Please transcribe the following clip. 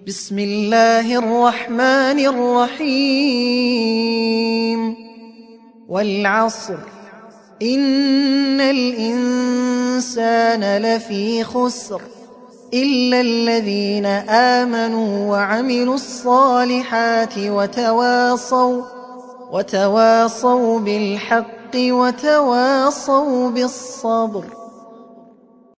بسم الله الرحمن الرحيم والعصر إن الإنسان لفي خسر إلا الذين آمنوا وعملوا الصالحات وتواصوا بالحق وتواصوا بالصبر.